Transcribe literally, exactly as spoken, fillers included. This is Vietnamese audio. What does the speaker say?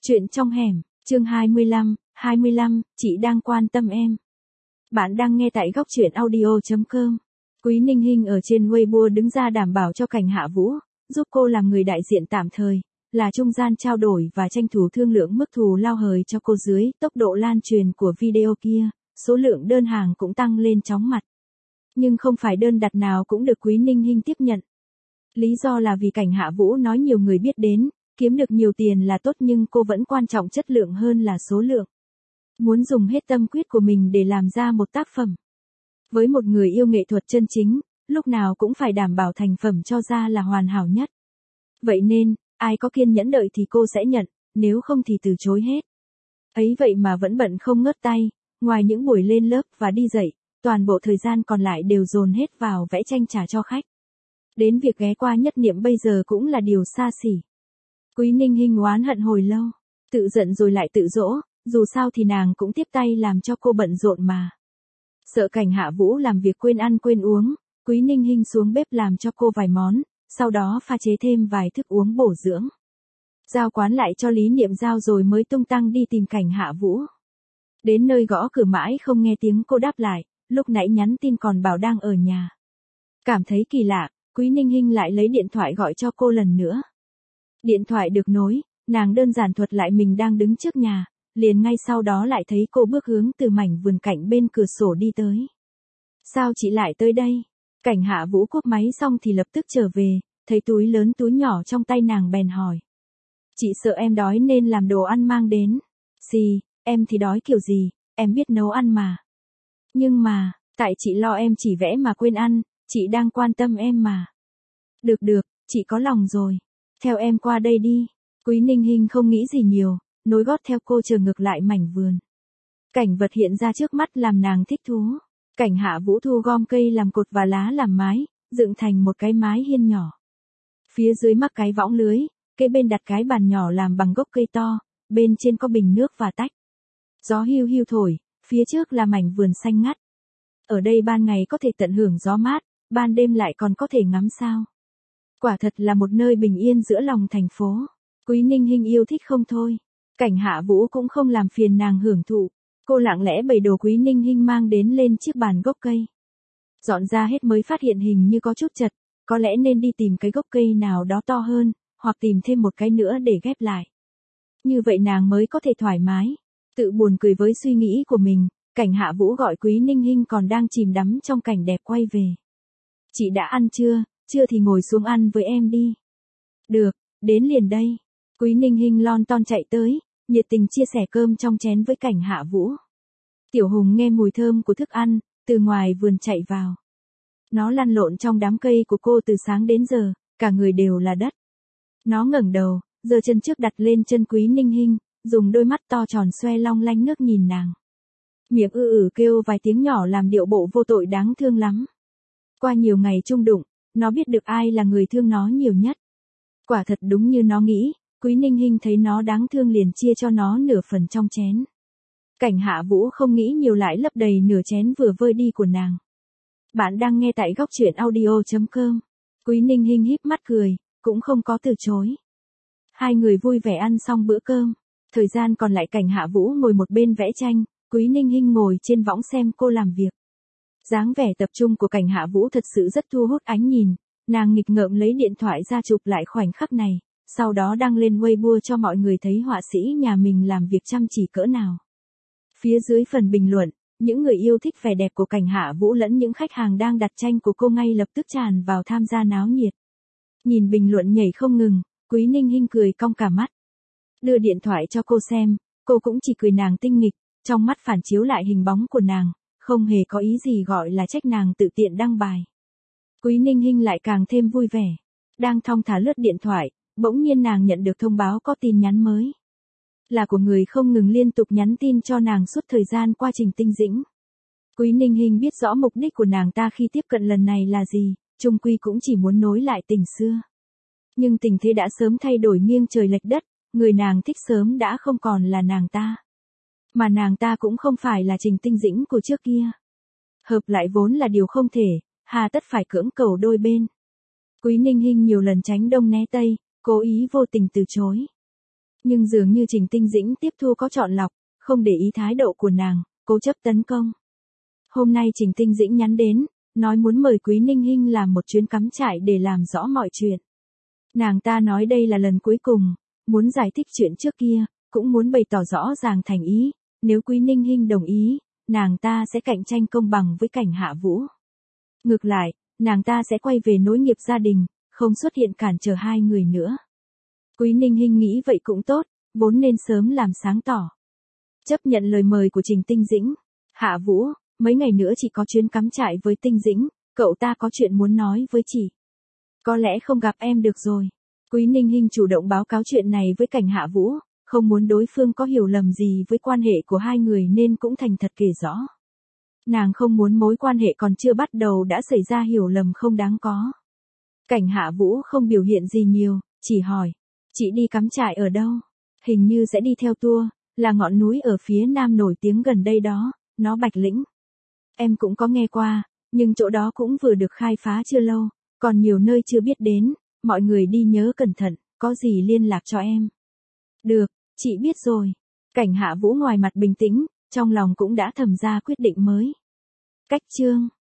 Chuyện trong hẻm, chương hai mươi lăm, hai mươi lăm, chị đang quan tâm em. Bạn đang nghe tại góc chuyện audio chấm com. Quý Ninh Hinh ở trên Weibo đứng ra đảm bảo cho Cảnh Hạ Vũ, giúp cô làm người đại diện tạm thời, là trung gian trao đổi và tranh thủ thương lượng mức thù lao hời cho cô. Dưới tốc độ lan truyền của video kia, số lượng đơn hàng cũng tăng lên chóng mặt. Nhưng không phải đơn đặt nào cũng được Quý Ninh Hinh tiếp nhận. Lý do là vì Cảnh Hạ Vũ nói nhiều người biết đến, kiếm được nhiều tiền là tốt, nhưng cô vẫn quan trọng chất lượng hơn là số lượng. Muốn dùng hết tâm huyết của mình để làm ra một tác phẩm. Với một người yêu nghệ thuật chân chính, lúc nào cũng phải đảm bảo thành phẩm cho ra là hoàn hảo nhất. Vậy nên, ai có kiên nhẫn đợi thì cô sẽ nhận, nếu không thì từ chối hết. Ấy vậy mà vẫn bận không ngớt tay, ngoài những buổi lên lớp và đi dạy, toàn bộ thời gian còn lại đều dồn hết vào vẽ tranh trả cho khách. Đến việc ghé qua Nhất Niệm bây giờ cũng là điều xa xỉ. Quý Ninh Hinh oán hận hồi lâu, tự giận rồi lại tự dỗ, dù sao thì nàng cũng tiếp tay làm cho cô bận rộn mà. Sợ Cảnh Hạ Vũ làm việc quên ăn quên uống, Quý Ninh Hinh xuống bếp làm cho cô vài món, sau đó pha chế thêm vài thức uống bổ dưỡng. Giao quán lại cho Lý Niệm giao rồi mới tung tăng đi tìm Cảnh Hạ Vũ. Đến nơi gõ cửa mãi không nghe tiếng cô đáp lại, lúc nãy nhắn tin còn bảo đang ở nhà. Cảm thấy kỳ lạ, Quý Ninh Hinh lại lấy điện thoại gọi cho cô lần nữa. Điện thoại được nối, nàng đơn giản thuật lại mình đang đứng trước nhà, liền ngay sau đó lại thấy cô bước hướng từ mảnh vườn cạnh bên cửa sổ đi tới. Sao chị lại tới đây? Cảnh Hạ Vũ cúp máy xong thì lập tức trở về, thấy túi lớn túi nhỏ trong tay nàng bèn hỏi. Chị sợ em đói nên làm đồ ăn mang đến. Xì, em thì đói kiểu gì, em biết nấu ăn mà. Nhưng mà, tại chị lo em chỉ vẽ mà quên ăn, chị đang quan tâm em mà. Được được, chị có lòng rồi. Theo em qua đây đi. Quý Ninh Hinh không nghĩ gì nhiều, nối gót theo cô chờ ngược lại mảnh vườn. Cảnh vật hiện ra trước mắt làm nàng thích thú. Cảnh Hạ Vũ thu gom cây làm cột và lá làm mái, dựng thành một cái mái hiên nhỏ. Phía dưới mắc cái võng lưới, kế bên đặt cái bàn nhỏ làm bằng gốc cây to, bên trên có bình nước và tách. Gió hiu hiu thổi, phía trước là mảnh vườn xanh ngắt. Ở đây ban ngày có thể tận hưởng gió mát, ban đêm lại còn có thể ngắm sao. Quả thật là một nơi bình yên giữa lòng thành phố. Quý Ninh Hinh yêu thích không thôi. Cảnh Hạ Vũ cũng không làm phiền nàng hưởng thụ. Cô lặng lẽ bày đồ Quý Ninh Hinh mang đến lên chiếc bàn gốc cây. Dọn ra hết mới phát hiện hình như có chút chật, có lẽ nên đi tìm cái gốc cây nào đó to hơn, hoặc tìm thêm một cái nữa để ghép lại. Như vậy nàng mới có thể thoải mái. Tự buồn cười với suy nghĩ của mình, Cảnh Hạ Vũ gọi Quý Ninh Hinh còn đang chìm đắm trong cảnh đẹp quay về. Chị đã ăn chưa? Chưa thì ngồi xuống ăn với em đi. Được, đến liền đây. Quý Ninh Hinh lon ton chạy tới, nhiệt tình chia sẻ cơm trong chén với Cảnh Hạ Vũ. Tiểu Hùng nghe mùi thơm của thức ăn, từ ngoài vườn chạy vào. Nó lăn lộn trong đám cây của cô từ sáng đến giờ, cả người đều là đất. Nó ngẩng đầu, giơ chân trước đặt lên chân Quý Ninh Hinh, dùng đôi mắt to tròn xoe long lanh nước nhìn nàng. Miệng ư ử kêu vài tiếng nhỏ làm điệu bộ vô tội đáng thương lắm. Qua nhiều ngày chung đụng, nó biết được ai là người thương nó nhiều nhất. Quả thật đúng như nó nghĩ, Quý Ninh Hinh thấy nó đáng thương liền chia cho nó nửa phần trong chén. Cảnh Hạ Vũ không nghĩ nhiều lại lấp đầy nửa chén vừa vơi đi của nàng. Bạn đang nghe tại góc chuyện audio chấm com. Quý Ninh Hinh híp mắt cười, cũng không có từ chối. Hai người vui vẻ ăn xong bữa cơm. Thời gian còn lại Cảnh Hạ Vũ ngồi một bên vẽ tranh, Quý Ninh Hinh ngồi trên võng xem cô làm việc. Dáng vẻ tập trung của Cảnh Hạ Vũ thật sự rất thu hút ánh nhìn. Nàng nghịch ngợm lấy điện thoại ra chụp lại khoảnh khắc này, sau đó đăng lên Weibo cho mọi người thấy họa sĩ nhà mình làm việc chăm chỉ cỡ nào. Phía dưới phần bình luận, những người yêu thích vẻ đẹp của Cảnh Hạ Vũ lẫn những khách hàng đang đặt tranh của cô ngay lập tức tràn vào tham gia náo nhiệt. Nhìn bình luận nhảy không ngừng, Quý Ninh Hinh cười cong cả mắt. Đưa điện thoại cho cô xem, cô cũng chỉ cười nàng tinh nghịch, trong mắt phản chiếu lại hình bóng của nàng, không hề có ý gì gọi là trách nàng tự tiện đăng bài. Quý Ninh Hinh lại càng thêm vui vẻ. Đang thong thả lướt điện thoại, bỗng nhiên nàng nhận được thông báo có tin nhắn mới. Là của người không ngừng liên tục nhắn tin cho nàng suốt thời gian qua Trình Tinh Dĩnh. Quý Ninh Hinh biết rõ mục đích của nàng ta khi tiếp cận lần này là gì, chung quy cũng chỉ muốn nối lại tình xưa. Nhưng tình thế đã sớm thay đổi nghiêng trời lệch đất, người nàng thích sớm đã không còn là nàng ta. Mà nàng ta cũng không phải là Trình Tinh Dĩnh của trước kia. Hợp lại vốn là điều không thể, hà tất phải cưỡng cầu đôi bên. Quý Ninh Hinh nhiều lần tránh đông né tây, cố ý vô tình từ chối. Nhưng dường như Trình Tinh Dĩnh tiếp thu có chọn lọc, không để ý thái độ của nàng, cố chấp tấn công. Hôm nay Trình Tinh Dĩnh nhắn đến, nói muốn mời Quý Ninh Hinh làm một chuyến cắm trại để làm rõ mọi chuyện. Nàng ta nói đây là lần cuối cùng, muốn giải thích chuyện trước kia, cũng muốn bày tỏ rõ ràng thành ý, nếu Quý Ninh Hinh đồng ý, nàng ta sẽ cạnh tranh công bằng với Cảnh Hạ Vũ. Ngược lại, nàng ta sẽ quay về nối nghiệp gia đình, không xuất hiện cản trở hai người nữa. Quý Ninh Hinh nghĩ vậy cũng tốt, vốn nên sớm làm sáng tỏ. Chấp nhận lời mời của Trình Tinh Dĩnh. Hạ Vũ, mấy ngày nữa chị có chuyến cắm trại với Tinh Dĩnh, cậu ta có chuyện muốn nói với chị. Có lẽ không gặp em được rồi. Quý Ninh Hinh chủ động báo cáo chuyện này với Cảnh Hạ Vũ, không muốn đối phương có hiểu lầm gì với quan hệ của hai người nên cũng thành thật kể rõ. Nàng không muốn mối quan hệ còn chưa bắt đầu đã xảy ra hiểu lầm không đáng có. Cảnh Hạ Vũ không biểu hiện gì nhiều, chỉ hỏi, chị đi cắm trại ở đâu? Hình như sẽ đi theo tour, là ngọn núi ở phía nam nổi tiếng gần đây đó, nó Bạch Lĩnh. Em cũng có nghe qua, nhưng chỗ đó cũng vừa được khai phá chưa lâu, còn nhiều nơi chưa biết đến, mọi người đi nhớ cẩn thận, có gì liên lạc cho em. Được, chị biết rồi. Cảnh Hạ Vũ ngoài mặt bình tĩnh, trong lòng cũng đã thầm ra quyết định mới. Cách chương